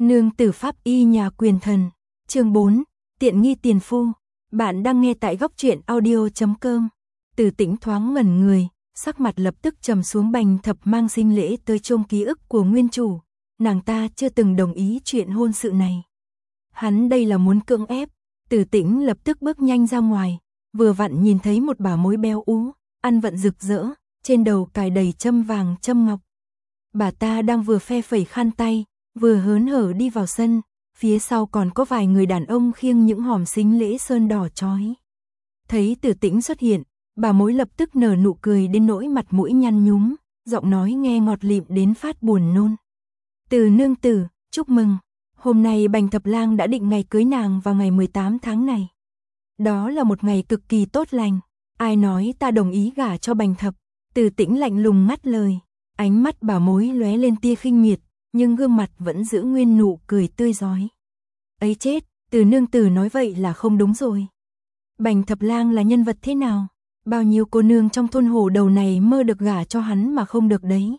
Nương tử pháp y nhà quyền thần. Chương 4, tiện nghi tiền phu. Bạn đang nghe tại góc truyện audio.com. Từ Tĩnh thoáng ngẩn người, sắc mặt lập tức trầm xuống. Bành Thập mang sinh lễ tới chôm ký ức của nguyên chủ, nàng ta chưa từng đồng ý chuyện hôn sự này. Hắn đây là muốn cưỡng ép. Từ Tĩnh lập tức bước nhanh ra ngoài, vừa vặn nhìn thấy một bà mối béo ú, ăn vận rực rỡ, trên đầu cài đầy châm vàng châm ngọc. Bà ta đang vừa phe phẩy khăn tay, vừa hớn hở đi vào sân, phía sau còn có vài người đàn ông khiêng những hòm sính lễ sơn đỏ chói. Thấy Từ Tĩnh xuất hiện, bà mối lập tức nở nụ cười đến nỗi mặt mũi nhăn nhúm, giọng nói nghe ngọt lịm đến phát buồn nôn. Từ nương tử, chúc mừng, hôm nay Bành Thập lang đã định ngày cưới nàng vào ngày 18 tháng này. Đó là một ngày cực kỳ tốt lành, ai nói ta đồng ý gả cho Bành Thập. Từ Tĩnh lạnh lùng ngắt lời, ánh mắt bà mối lóe lên tia khinh miệt, nhưng gương mặt vẫn giữ nguyên nụ cười tươi rói. Ấy chết, Từ nương tử nói vậy là không đúng rồi. Bành Thập lang là nhân vật thế nào? Bao nhiêu cô nương trong thôn Hồ Đầu này mơ được gả cho hắn mà không được đấy.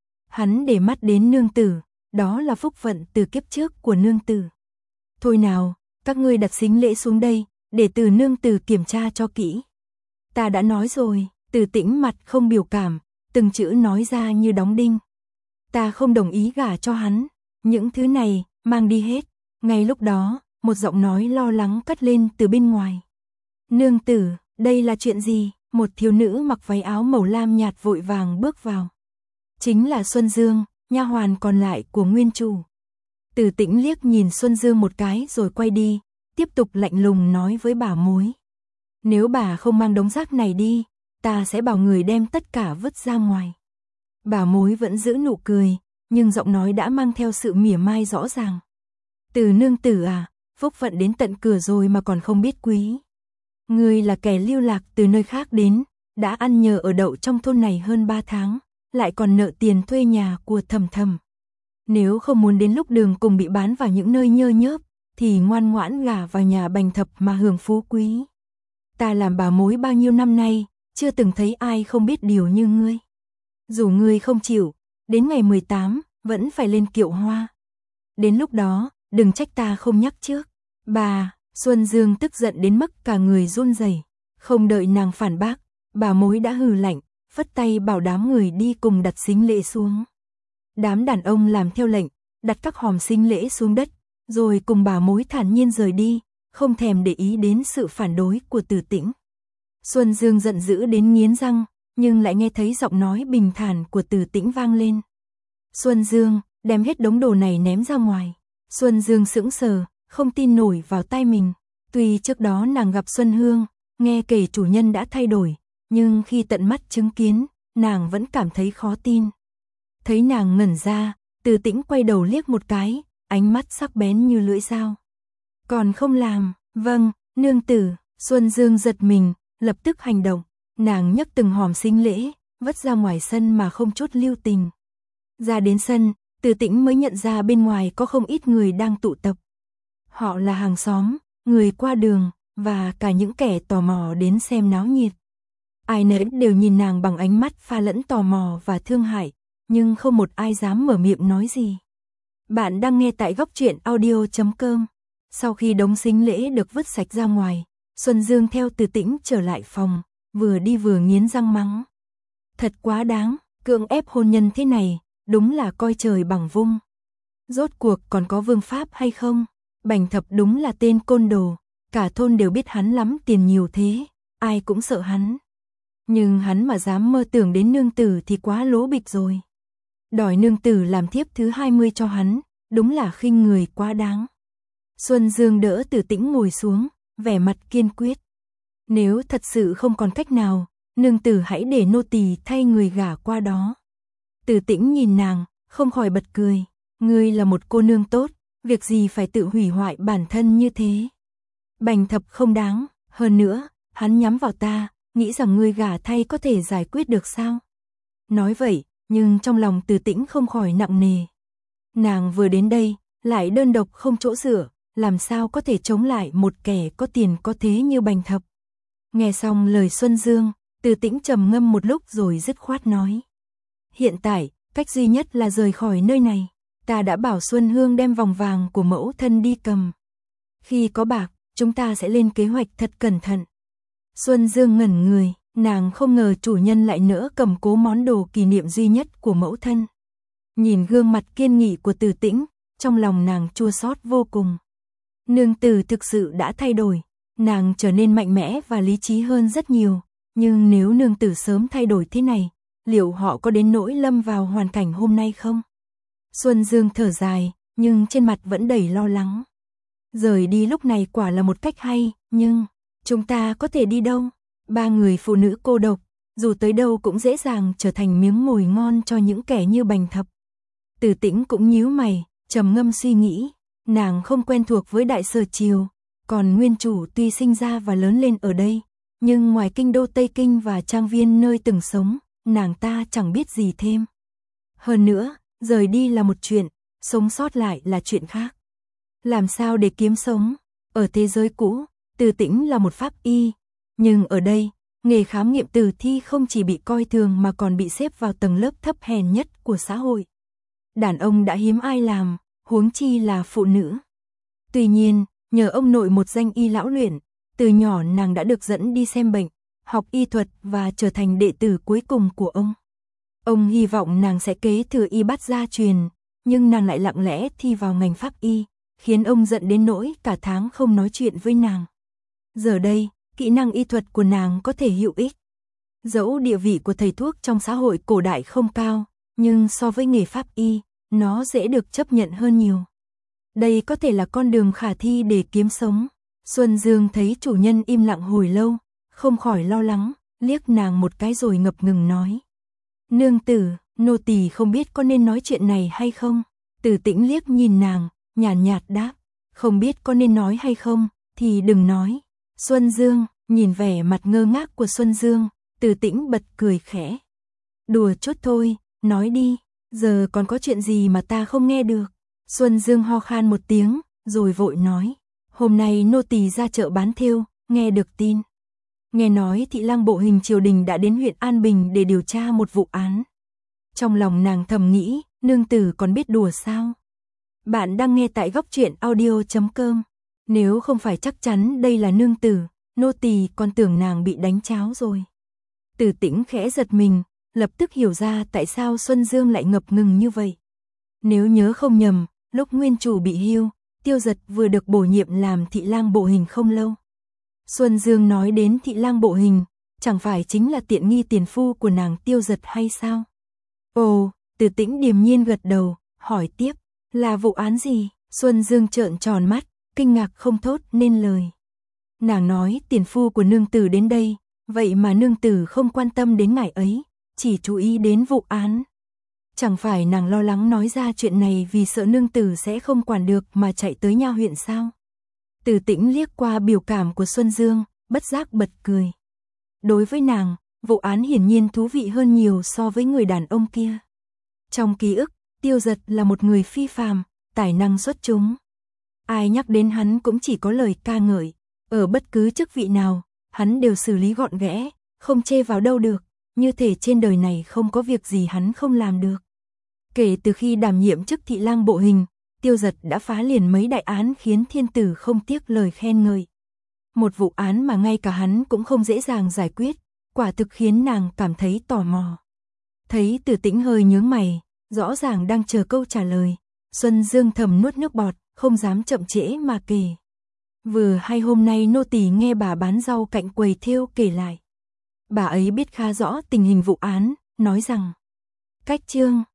Hắn để mắt đến nương tử, đó là phúc phận từ kiếp trước của nương tử. Thôi nào, các ngươi đặt sính lễ xuống đây, để Từ nương tử kiểm tra cho kỹ. Ta đã nói rồi. Từ Tĩnh mặt không biểu cảm, từng chữ nói ra như đóng đinh. Ta không đồng ý gả cho hắn, những thứ này, mang đi hết. Ngay lúc đó, một giọng nói lo lắng cất lên từ bên ngoài. Nương tử, đây là chuyện gì? Một thiếu nữ mặc váy áo màu lam nhạt vội vàng bước vào. Chính là Xuân Dương, nha hoàn còn lại của nguyên chủ. Từ Tĩnh liếc nhìn Xuân Dương một cái rồi quay đi, tiếp tục lạnh lùng nói với bà mối. Nếu bà không mang đống rác này đi, ta sẽ bảo người đem tất cả vứt ra ngoài. Bà mối vẫn giữ nụ cười, nhưng giọng nói đã mang theo sự mỉa mai rõ ràng. Từ nương tử à, phúc phận đến tận cửa rồi mà còn không biết quý. Ngươi là kẻ lưu lạc từ nơi khác đến, đã ăn nhờ ở đậu trong thôn này hơn 3 tháng, lại còn nợ tiền thuê nhà của Thầm Thầm. Nếu không muốn đến lúc đường cùng bị bán vào những nơi nhơ nhớp, thì ngoan ngoãn gả vào nhà Bành Thập mà hưởng phú quý. Ta làm bà mối bao nhiêu năm nay, chưa từng thấy ai không biết điều như ngươi. Dù ngươi không chịu, đến ngày 18, vẫn phải lên kiệu hoa. Đến lúc đó, đừng trách ta không nhắc trước. Bà, Xuân Dương tức giận đến mức cả người run rẩy. Không đợi nàng phản bác, bà mối đã hừ lạnh, phất tay bảo đám người đi cùng đặt sính lễ xuống. Đám đàn ông làm theo lệnh, đặt các hòm sính lễ xuống đất, rồi cùng bà mối thản nhiên rời đi, không thèm để ý đến sự phản đối của Từ Tĩnh. Xuân Dương giận dữ đến nghiến răng, nhưng lại nghe thấy giọng nói bình thản của Từ Tĩnh vang lên. Xuân Dương, đem hết đống đồ này ném ra ngoài. Xuân Dương sững sờ, không tin nổi vào tai mình. Tuy trước đó nàng gặp Xuân Hương, nghe kể chủ nhân đã thay đổi, nhưng khi tận mắt chứng kiến, nàng vẫn cảm thấy khó tin. Thấy nàng ngẩn ra, Từ Tĩnh quay đầu liếc một cái, ánh mắt sắc bén như lưỡi dao. Còn không làm, vâng, nương tử. Xuân Dương giật mình, lập tức hành động. Nàng nhấc từng hòm sính lễ, vứt ra ngoài sân mà không chút lưu tình. Ra đến sân, Từ Tĩnh mới nhận ra bên ngoài có không ít người đang tụ tập. Họ là hàng xóm, người qua đường, và cả những kẻ tò mò đến xem náo nhiệt. Ai nấy đều nhìn nàng bằng ánh mắt pha lẫn tò mò và thương hại, nhưng không một ai dám mở miệng nói gì. Bạn đang nghe tại góc truyện audio.com. Sau khi đống sính lễ được vứt sạch ra ngoài, Xuân Dương theo Từ Tĩnh trở lại phòng, vừa đi vừa nghiến răng mắng. Thật quá đáng, cưỡng ép hôn nhân thế này, đúng là coi trời bằng vung. Rốt cuộc còn có vương pháp hay không? Bành Thập đúng là tên côn đồ, cả thôn đều biết hắn lắm tiền nhiều thế, ai cũng sợ hắn. Nhưng hắn mà dám mơ tưởng đến nương tử thì quá lố bịch rồi. Đòi nương tử làm thiếp thứ 20 cho hắn, đúng là khinh người quá đáng. Xuân Dương đỡ Từ Tĩnh ngồi xuống, vẻ mặt kiên quyết. Nếu thật sự không còn cách nào, nương tử hãy để nô tỳ thay người gả qua đó. Từ Tĩnh nhìn nàng, không khỏi bật cười. Ngươi là một cô nương tốt, việc gì phải tự hủy hoại bản thân như thế. Bành Thập không đáng, hơn nữa, hắn nhắm vào ta, nghĩ rằng ngươi gả thay có thể giải quyết được sao? Nói vậy, nhưng trong lòng Từ Tĩnh không khỏi nặng nề. Nàng vừa đến đây, lại đơn độc không chỗ dựa, làm sao có thể chống lại một kẻ có tiền có thế như Bành Thập. Nghe xong lời Xuân Dương, Từ Tĩnh trầm ngâm một lúc rồi dứt khoát nói. Hiện tại, cách duy nhất là rời khỏi nơi này. ta đã bảo Xuân Hương đem vòng vàng của mẫu thân đi cầm. Khi có bạc, chúng ta sẽ lên kế hoạch thật cẩn thận. Xuân Dương ngẩn người, nàng không ngờ chủ nhân lại nỡ cầm cố món đồ kỷ niệm duy nhất của mẫu thân. Nhìn gương mặt kiên nghị của Từ Tĩnh, trong lòng nàng chua xót vô cùng. Nương tử thực sự đã thay đổi, nàng trở nên mạnh mẽ và lý trí hơn rất nhiều, nhưng nếu nương tử sớm thay đổi thế này, liệu họ có đến nỗi lâm vào hoàn cảnh hôm nay không? Xuân Dương thở dài, nhưng trên mặt vẫn đầy lo lắng. Rời đi lúc này quả là một cách hay, nhưng chúng ta có thể đi đâu? Ba người phụ nữ cô độc, dù tới đâu cũng dễ dàng trở thành miếng mồi ngon cho những kẻ như Bành Thập. Từ Tĩnh cũng nhíu mày, trầm ngâm suy nghĩ, nàng không quen thuộc với Đại Sở Triều, còn nguyên chủ tuy sinh ra và lớn lên ở đây, nhưng ngoài kinh đô Tây Kinh và trang viên nơi từng sống, nàng ta chẳng biết gì thêm. Hơn nữa, rời đi là một chuyện, sống sót lại là chuyện khác. Làm sao để kiếm sống? Ở thế giới cũ, Từ Tĩnh là một pháp y, nhưng ở đây, nghề khám nghiệm tử thi không chỉ bị coi thường mà còn bị xếp vào tầng lớp thấp hèn nhất của xã hội. Đàn ông đã hiếm ai làm, huống chi là phụ nữ. Tuy nhiên, nhờ ông nội một danh y lão luyện, từ nhỏ nàng đã được dẫn đi xem bệnh, học y thuật và trở thành đệ tử cuối cùng của ông. Ông hy vọng nàng sẽ kế thừa y bát gia truyền, nhưng nàng lại lặng lẽ thi vào ngành pháp y, khiến ông giận đến nỗi cả tháng không nói chuyện với nàng. Giờ đây, kỹ năng y thuật của nàng có thể hữu ích. Dẫu địa vị của thầy thuốc trong xã hội cổ đại không cao, nhưng so với nghề pháp y, nó dễ được chấp nhận hơn nhiều. Đây có thể là con đường khả thi để kiếm sống. Xuân Dương thấy chủ nhân im lặng hồi lâu, không khỏi lo lắng, liếc nàng một cái rồi ngập ngừng nói. Nương tử, nô tỳ không biết có nên nói chuyện này hay không? Từ Tĩnh liếc nhìn nàng, nhàn nhạt đáp, không biết có nên nói hay không, thì đừng nói. Xuân Dương, nhìn vẻ mặt ngơ ngác của Xuân Dương, Từ Tĩnh bật cười khẽ. Đùa chút thôi, nói đi, giờ còn có chuyện gì mà ta không nghe được? Xuân Dương ho khan một tiếng, rồi vội nói, hôm nay nô tỳ ra chợ bán thêu, nghe được tin. Nghe nói thị lang bộ hình triều đình đã đến huyện An Bình để điều tra một vụ án. Trong lòng nàng thầm nghĩ, nương tử còn biết đùa sao? Bạn đang nghe tại góc truyện audio.com. Nếu không phải chắc chắn đây là nương tử, nô tỳ còn tưởng nàng bị đánh cháo rồi. Từ Tĩnh khẽ giật mình, lập tức hiểu ra tại sao Xuân Dương lại ngập ngừng như vậy. Nếu nhớ không nhầm, lúc nguyên chủ bị hưu, Tiêu Dật vừa được bổ nhiệm làm thị lang bộ hình không lâu. Xuân Dương nói đến thị lang bộ hình, chẳng phải chính là tiện nghi tiền phu của nàng Tiêu Dật hay sao? Ồ, Từ Tĩnh điềm nhiên gật đầu, hỏi tiếp, là vụ án gì? Xuân Dương trợn tròn mắt, kinh ngạc không thốt nên lời. Nàng nói tiền phu của nương tử đến đây, vậy mà nương tử không quan tâm đến ngài ấy, chỉ chú ý đến vụ án. Chẳng phải nàng lo lắng nói ra chuyện này vì sợ nương tử sẽ không quản được mà chạy tới nha huyện sao? Từ Tĩnh liếc qua biểu cảm của Xuân Dương, bất giác bật cười. Đối với nàng, vụ án hiển nhiên thú vị hơn nhiều so với người đàn ông kia. Trong ký ức, Tiêu Dật là một người phi phàm, tài năng xuất chúng. Ai nhắc đến hắn cũng chỉ có lời ca ngợi, ở bất cứ chức vị nào, hắn đều xử lý gọn ghẽ, không chê vào đâu được, như thể trên đời này không có việc gì hắn không làm được. Kể từ khi đảm nhiệm chức thị lang bộ hình, Tiêu Dật đã phá liền mấy đại án khiến thiên tử không tiếc lời khen ngợi. Một vụ án mà ngay cả hắn cũng không dễ dàng giải quyết, quả thực khiến nàng cảm thấy tò mò. Thấy Từ Tĩnh hơi nhướng mày, rõ ràng đang chờ câu trả lời, Xuân Dương thầm nuốt nước bọt, không dám chậm trễ mà kể. Vừa hay hôm nay nô tỳ nghe bà bán rau cạnh quầy thêu kể lại. Bà ấy biết khá rõ tình hình vụ án, nói rằng, cách chương